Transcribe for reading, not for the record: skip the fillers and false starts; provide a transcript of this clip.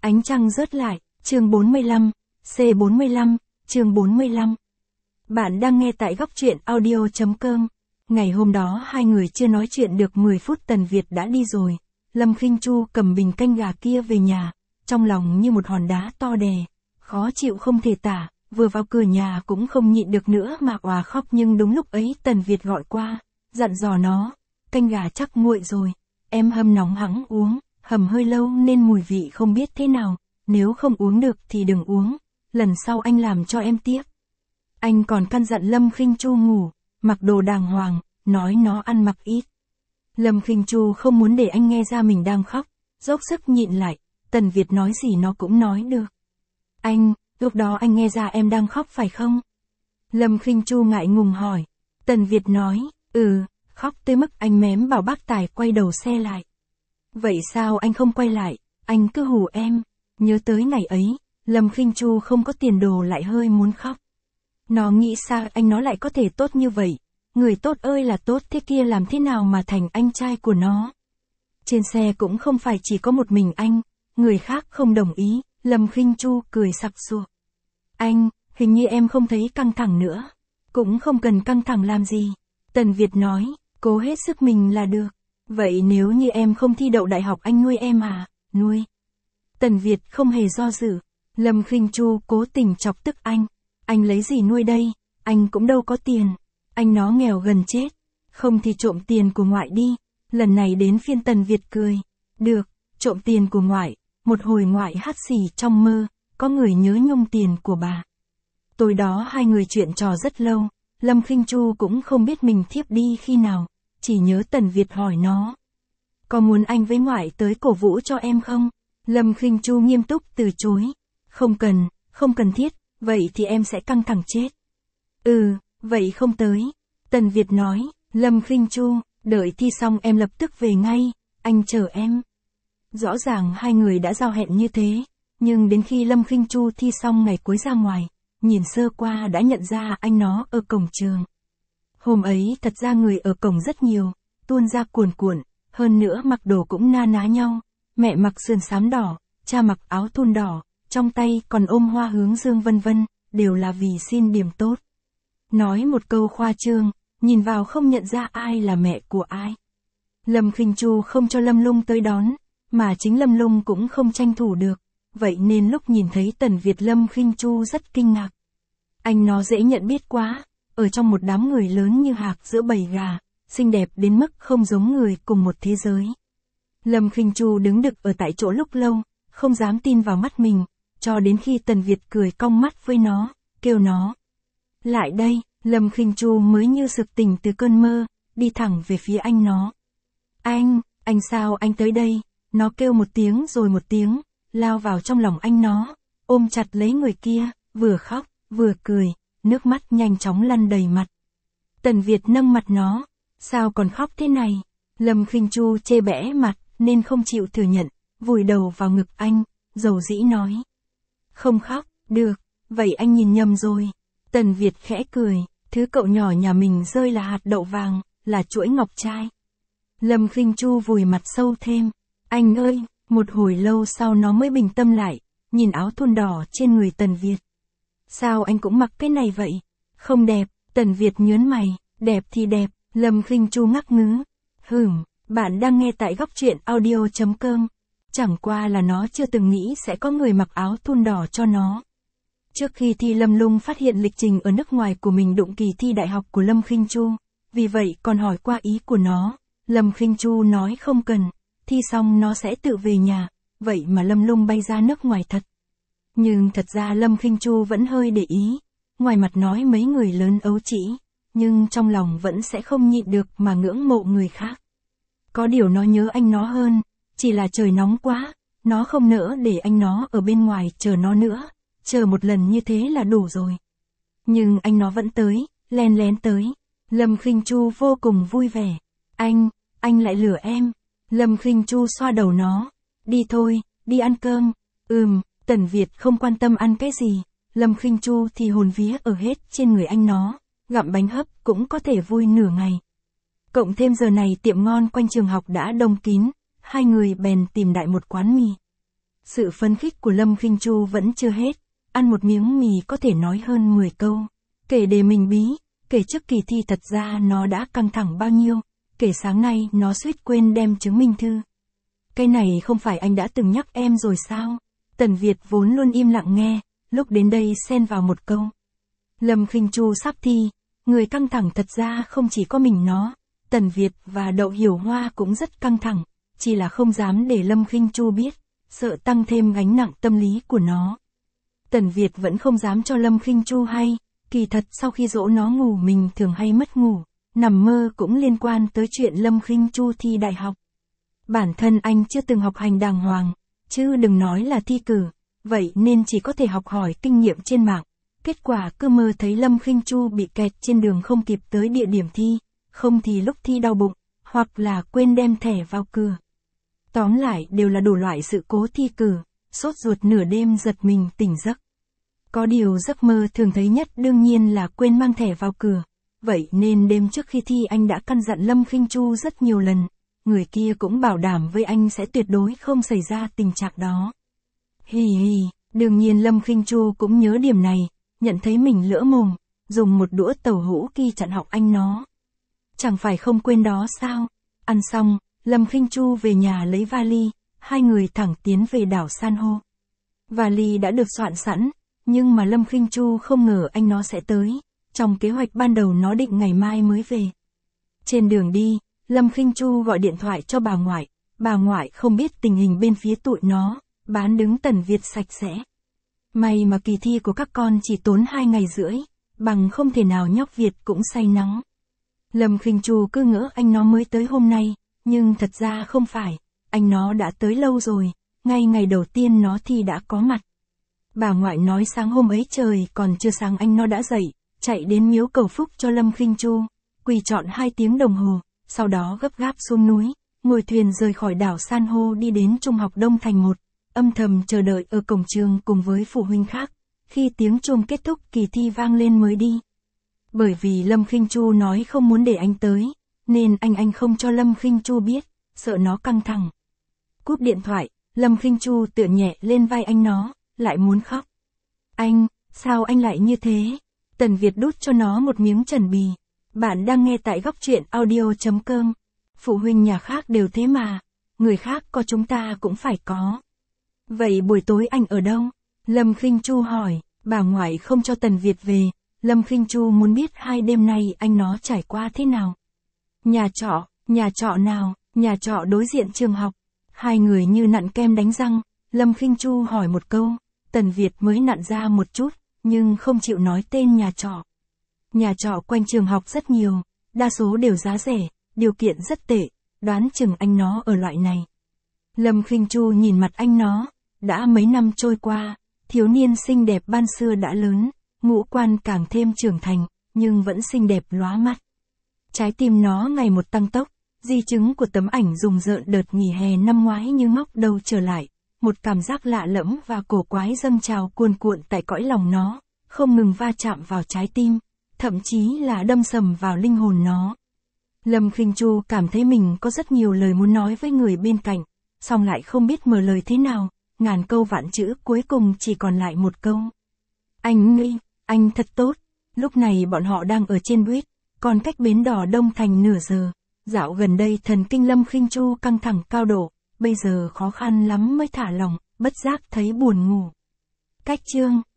Ánh trăng rớt lại, chương 45, C45, chương 45. Bạn đang nghe tại góc truyện audio.com. Ngày hôm đó hai người chưa nói chuyện được 10 phút Tần Việt đã đi rồi. Lâm Khinh Chu cầm bình canh gà kia về nhà, trong lòng như một hòn đá to đè, khó chịu không thể tả, vừa vào cửa nhà cũng không nhịn được nữa mà òa khóc, nhưng đúng lúc ấy Tần Việt gọi qua, dặn dò nó, canh gà chắc nguội rồi, em hâm nóng hẵng uống, hầm hơi lâu nên mùi vị không biết thế nào, nếu không uống được thì đừng uống, lần sau anh làm cho em tiếp. Anh còn căn dặn Lâm Khinh Chu ngủ, mặc đồ đàng hoàng, nói nó ăn mặc ít. Lâm Khinh Chu không muốn để anh nghe ra mình đang khóc, dốc sức nhịn lại, Tần Việt nói gì nó cũng nói được. Anh, lúc đó anh nghe ra em đang khóc phải không? Lâm Khinh Chu ngại ngùng hỏi. Tần Việt nói, khóc tới mức anh mém bảo bác tài quay đầu xe lại. Vậy sao anh không quay lại, anh cứ hù em. Nhớ tới ngày ấy, Lâm Khinh Chu không có tiền đồ lại hơi muốn khóc. Nó nghĩ sao anh nó lại có thể tốt như vậy, người tốt ơi là tốt, thế kia làm thế nào mà thành anh trai của nó. Trên xe cũng không phải chỉ có một mình anh, người khác không đồng ý. Lâm Khinh Chu cười sặc sụa. Anh, hình như em không thấy căng thẳng nữa. Cũng không cần căng thẳng làm gì. Tần Việt nói, cố hết sức mình là được. Vậy nếu như em không thi đậu đại học anh nuôi em à? Nuôi. Tần Việt không hề do dự. Lâm Khinh Chu cố tình chọc tức anh. Anh lấy gì nuôi đây? Anh cũng đâu có tiền. Anh nó nghèo gần chết. Không thì trộm tiền của ngoại đi. Lần này đến phiên Tần Việt cười. Được, trộm tiền của ngoại. Một hồi ngoại hắt xì trong mơ, có người nhớ nhung tiền của bà. Tối đó hai người chuyện trò rất lâu, Lâm Khinh Chu cũng không biết mình thiếp đi khi nào, chỉ nhớ Tần Việt hỏi nó. Có muốn anh với ngoại tới cổ vũ cho em không? Lâm Khinh Chu nghiêm túc từ chối. Không cần thiết, vậy thì em sẽ căng thẳng chết. Vậy không tới. Tần Việt nói, Lâm Khinh Chu, đợi thi xong em lập tức về ngay, anh chờ em. Rõ ràng hai người đã giao hẹn như thế, nhưng đến khi Lâm Khinh Chu thi xong ngày cuối ra ngoài, nhìn sơ qua đã nhận ra anh nó ở cổng trường. Hôm ấy thật ra người ở cổng rất nhiều, tuôn ra cuồn cuộn, hơn nữa mặc đồ cũng na ná nhau, mẹ mặc sườn xám đỏ, cha mặc áo thun đỏ, trong tay còn ôm hoa hướng dương vân vân, đều là vì xin điểm tốt. Nói một câu khoa trương, nhìn vào không nhận ra ai là mẹ của ai. Lâm Khinh Chu không cho Lâm Lung tới đón, mà chính Lâm Lung cũng không tranh thủ được, vậy nên lúc nhìn thấy Tần Việt Lâm Khinh Chu rất kinh ngạc. Anh nó dễ nhận biết quá, ở trong một đám người lớn như hạc giữa bầy gà, xinh đẹp đến mức không giống người cùng một thế giới. Lâm Khinh Chu đứng đực ở tại chỗ lúc lâu, không dám tin vào mắt mình, cho đến khi Tần Việt cười cong mắt với nó, kêu nó. Lại đây, Lâm Khinh Chu mới như sực tỉnh từ cơn mơ, đi thẳng về phía anh nó. Anh sao anh tới đây? Nó kêu một tiếng rồi một tiếng, lao vào trong lòng anh nó, ôm chặt lấy người kia, vừa khóc, vừa cười, nước mắt nhanh chóng lăn đầy mặt. Tần Việt nâng mặt nó, sao còn khóc thế này? Lâm Khinh Chu chê bẽ mặt, nên không chịu thừa nhận, vùi đầu vào ngực anh, dầu dĩ nói. Không khóc, được, vậy anh nhìn nhầm rồi. Tần Việt khẽ cười, thứ cậu nhỏ nhà mình rơi là hạt đậu vàng, là chuỗi ngọc trai. Lâm Khinh Chu vùi mặt sâu thêm. Anh ơi, một hồi lâu sau nó mới bình tâm lại, nhìn áo thun đỏ trên người Tần Việt. Sao anh cũng mặc cái này vậy? Không đẹp, Tần Việt nhớn mày, đẹp thì đẹp, Lâm Khinh Chu ngắc ngứ. Bạn đang nghe tại góc truyện audio.com. Chẳng qua là nó chưa từng nghĩ sẽ có người mặc áo thun đỏ cho nó. Trước khi thi Lâm Lung phát hiện lịch trình ở nước ngoài của mình đụng kỳ thi đại học của Lâm Khinh Chu, vì vậy còn hỏi qua ý của nó. Lâm Khinh Chu nói không cần. Thi xong nó sẽ tự về nhà, vậy mà Lâm Lung bay ra nước ngoài thật. Nhưng thật ra Lâm Khinh Chu vẫn hơi để ý, ngoài mặt nói mấy người lớn ấu trĩ, nhưng trong lòng vẫn sẽ không nhịn được mà ngưỡng mộ người khác. Có điều nó nhớ anh nó hơn, chỉ là trời nóng quá, nó không nỡ để anh nó ở bên ngoài chờ nó nữa, chờ một lần như thế là đủ rồi. Nhưng anh nó vẫn tới, len lén tới. Lâm Khinh Chu vô cùng vui vẻ. Anh lại lừa em. Lâm Khinh Chu xoa đầu nó. Đi thôi, đi ăn cơm. Tần Việt không quan tâm ăn cái gì. Lâm Khinh Chu thì hồn vía ở hết trên người anh nó. Gặm bánh hấp cũng có thể vui nửa ngày. Cộng thêm giờ này tiệm ngon quanh trường học đã đông kín. Hai người bèn tìm đại một quán mì. Sự phấn khích của Lâm Khinh Chu vẫn chưa hết, ăn một miếng mì có thể nói hơn 10 câu. Kể đề mình bí, kể trước kỳ thi thật ra nó đã căng thẳng bao nhiêu, kể sáng nay nó suýt quên đem chứng minh thư. Cái này không phải anh đã từng nhắc em rồi sao? Tần Việt vốn luôn im lặng nghe, lúc đến đây xen vào một câu. Lâm Khinh Chu sắp thi, người căng thẳng thật ra không chỉ có mình nó, Tần Việt và Đậu Hiểu Hoa cũng rất căng thẳng, chỉ là không dám để Lâm Khinh Chu biết, sợ tăng thêm gánh nặng tâm lý của nó. Tần Việt vẫn không dám cho Lâm Khinh Chu hay, kỳ thật sau khi dỗ nó ngủ mình thường hay mất ngủ, nằm mơ cũng liên quan tới chuyện Lâm Khinh Chu thi đại học. Bản thân anh chưa từng học hành đàng hoàng, chứ đừng nói là thi cử, vậy nên chỉ có thể học hỏi kinh nghiệm trên mạng. Kết quả cứ mơ thấy Lâm Khinh Chu bị kẹt trên đường không kịp tới địa điểm thi, không thì lúc thi đau bụng, hoặc là quên đem thẻ vào cửa. Tóm lại đều là đủ loại sự cố thi cử, sốt ruột nửa đêm giật mình tỉnh giấc. Có điều giấc mơ thường thấy nhất đương nhiên là quên mang thẻ vào cửa, vậy nên đêm trước khi thi anh đã căn dặn Lâm Khinh Chu rất nhiều lần, người kia cũng bảo đảm với anh sẽ tuyệt đối không xảy ra tình trạng đó. Hì hì, đương nhiên Lâm Khinh Chu cũng nhớ điểm này, nhận thấy mình lỡ mồm, dùng một đũa tàu hũ kỳ chặn họng anh nó. Chẳng phải không quên đó sao? Ăn xong, Lâm Khinh Chu về nhà lấy vali, hai người thẳng tiến về đảo san hô. Vali đã được soạn sẵn, nhưng mà Lâm Khinh Chu không ngờ anh nó sẽ tới, trong kế hoạch ban đầu nó định ngày mai mới về. Trên đường đi, Lâm Khinh Chu gọi điện thoại cho bà ngoại không biết tình hình bên phía tụi nó, bán đứng Tần Việt sạch sẽ. May mà kỳ thi của các con chỉ tốn 2 ngày rưỡi, bằng không thể nào nhóc Việt cũng say nắng. Lâm Khinh Chu cứ ngỡ anh nó mới tới hôm nay, nhưng thật ra không phải, anh nó đã tới lâu rồi, ngay ngày đầu tiên nó thi đã có mặt. Bà ngoại nói sáng hôm ấy trời còn chưa sáng anh nó đã dậy, chạy đến miếu cầu phúc cho Lâm Khinh Chu, quỳ trọn 2 tiếng đồng hồ, sau đó gấp gáp xuống núi, ngồi thuyền rời khỏi đảo san hô đi đến Trung học Đông Thành 1, âm thầm chờ đợi ở cổng trường cùng với phụ huynh khác, khi tiếng chuông kết thúc kỳ thi vang lên mới đi. Bởi vì Lâm Khinh Chu nói không muốn để anh tới, nên anh không cho Lâm Khinh Chu biết, sợ nó căng thẳng. Cúp điện thoại, Lâm Khinh Chu tựa nhẹ lên vai anh nó, lại muốn khóc. Anh, sao anh lại như thế? Tần Việt đút cho nó một miếng trần bì. Bạn đang nghe tại góc truyện audio.com. Phụ huynh nhà khác đều thế mà, người khác có chúng ta cũng phải có. Vậy buổi tối anh ở đâu? Lâm Khinh Chu hỏi, bà ngoại không cho Tần Việt về, Lâm Khinh Chu muốn biết 2 đêm nay anh nó trải qua thế nào. Nhà trọ nào? Nhà trọ đối diện trường học. Hai người như nặn kem đánh răng, Lâm Khinh Chu hỏi một câu, Tần Việt mới nặn ra một chút, nhưng không chịu nói tên nhà trọ. Nhà trọ quanh trường học rất nhiều, đa số đều giá rẻ, điều kiện rất tệ, đoán chừng anh nó ở loại này. Lâm Khinh Chu nhìn mặt anh nó, đã mấy năm trôi qua, thiếu niên xinh đẹp ban xưa đã lớn, ngũ quan càng thêm trưởng thành, nhưng vẫn xinh đẹp lóa mắt. Trái tim nó ngày một tăng tốc, di chứng của tấm ảnh rùng rợn đợt nghỉ hè năm ngoái như ngóc đầu trở lại, một cảm giác lạ lẫm và cổ quái dâng trào cuồn cuộn tại cõi lòng nó, không ngừng va chạm vào trái tim, thậm chí là đâm sầm vào linh hồn nó. Lâm Khinh Chu cảm thấy mình có rất nhiều lời muốn nói với người bên cạnh, song lại không biết mở lời thế nào, ngàn câu vạn chữ cuối cùng chỉ còn lại một câu. Anh nghĩ, anh thật tốt. Lúc này bọn họ đang ở trên buýt, còn cách bến đò Đông Thành nửa giờ. Dạo gần đây thần kinh Lâm Khinh Chu căng thẳng cao độ, bây giờ khó khăn lắm mới thả lỏng, bất giác thấy buồn ngủ. Cách chương